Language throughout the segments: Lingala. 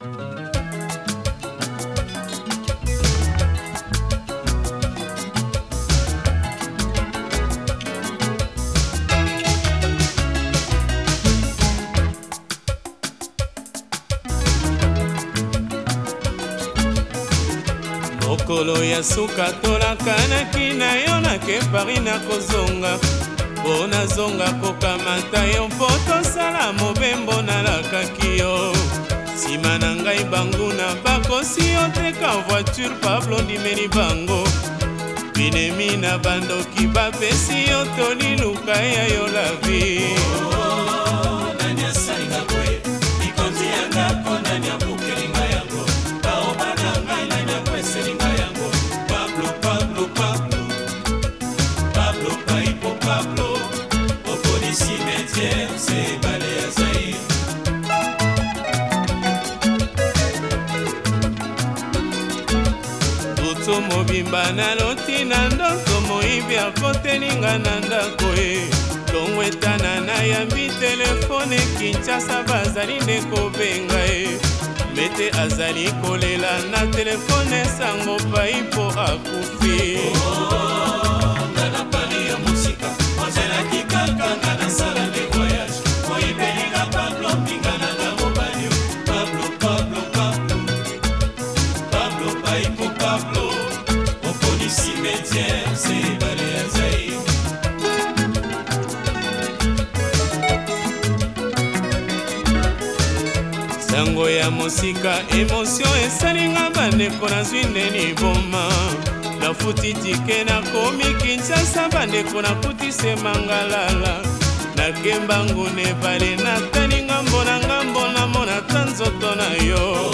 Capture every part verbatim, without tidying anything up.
mokolo ya suka tolakanaki na yo nake Paris na kozonga mpo nazonga kokamata yo mpo tosala mobembo nalakaki yo nsima na ngai banguna bakosi yo teka voiture Pablo ndimeli bango binemi na bandoki bapesi yo toliluka ya yo la vie butu mobimba naloti na ndoto moyibi akotelinga na ndako e tongwetana nayambi telefone Kinshasa bazali nde kobenga e mete azali kolela na telefone sango pai mpo akufi sango ya mosika emotio esalinga bandeko nazwi ndeni boma nafuti tike nakomi Kinshasa bandeko nakutise mangalala nakemba nguna ebale natali ngambo na ngambo namona ta nzoto na yo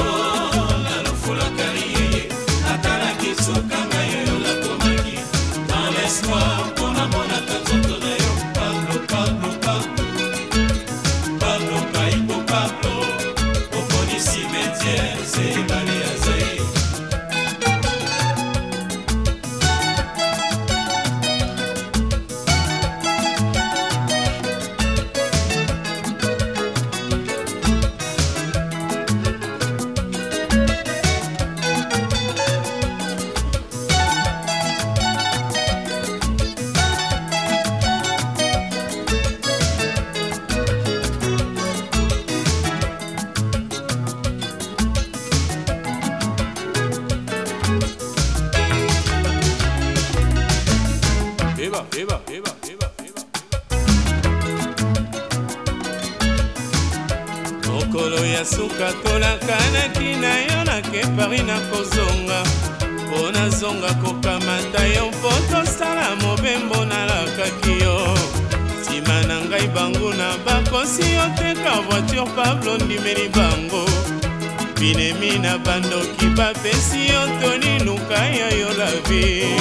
Eba, eba, eba, eba, eba. mokolo ya suka tolakanaki na yo nake Paris na kozonga mpo nazonga kokamata yo mpo tosala mobembo nalakaki yo nsima na ngai banguna bakosi yo teka voiture Pablo ndimeli bango binemi na bandoki bapesi yo toliluka ya yo la vie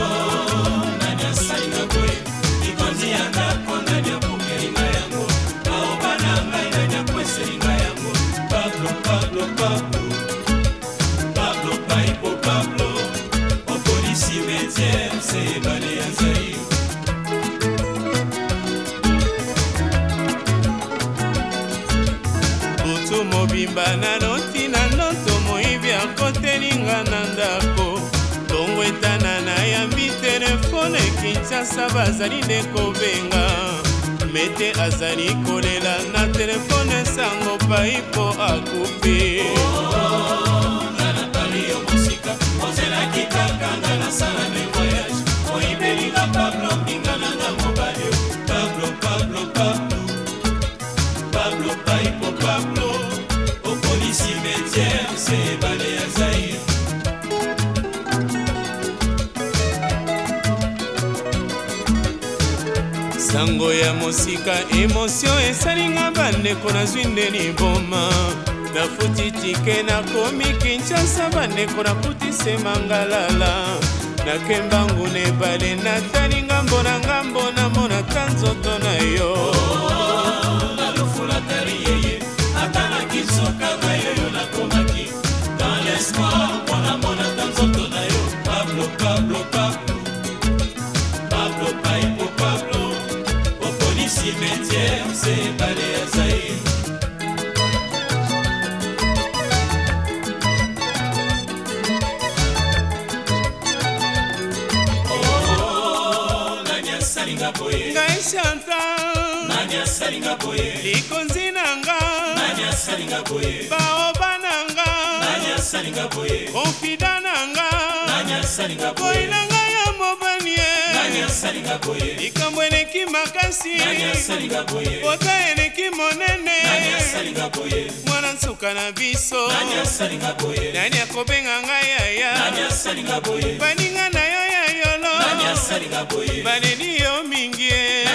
butu mobimba naloti na ndoto moyibi akotelinga na ndako tongwetana nayambi telefone Kinshasa bazali nde kobenga mete azali kolela na telefone sango pai mpo akufi sango ya mosika emotio esalinga bandeko nazwi ndeni boma nafuti tike nakomi Kinshasa bandeko nakutise mangalala nakemba nguna ebale natali ngambo na ngambo namona ta nzoto na yo likonzi nanga baoba nanga konfida nanga koinanga ya mobanie likambo eleki makasi pota eleki monene mwana nsuka na biso nani akobenga ngai yaya baninga na yo ya yolo baleli yo mingi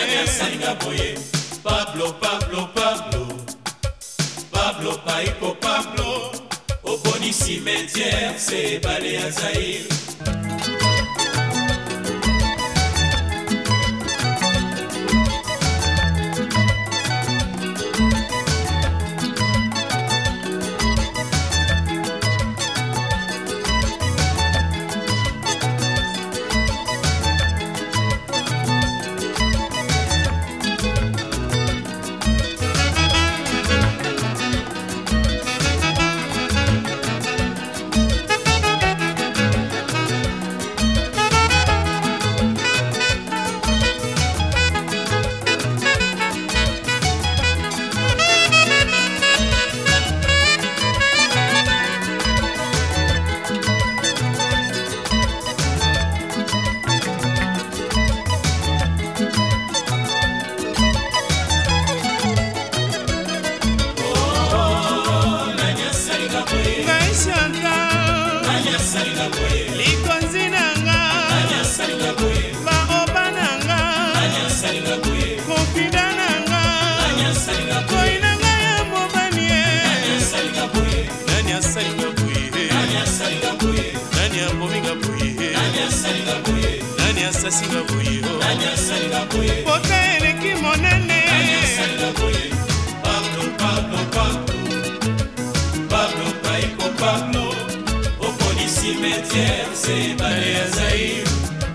Pablo, Pablo, Pablo, Pablo, Paipo, Pablo, au boni cimetière, c'est balé à Zaïre. likonzi nanga baoba nanga konfida nanga koinanga ya mobanie nani asalinga boye nani abominga boye nani asasinga boye pota eleki monene Pablo, Pablo, Pablo, Pablo, Paipo, Pablo, au boni cimetière, c'est balé à Zaïre.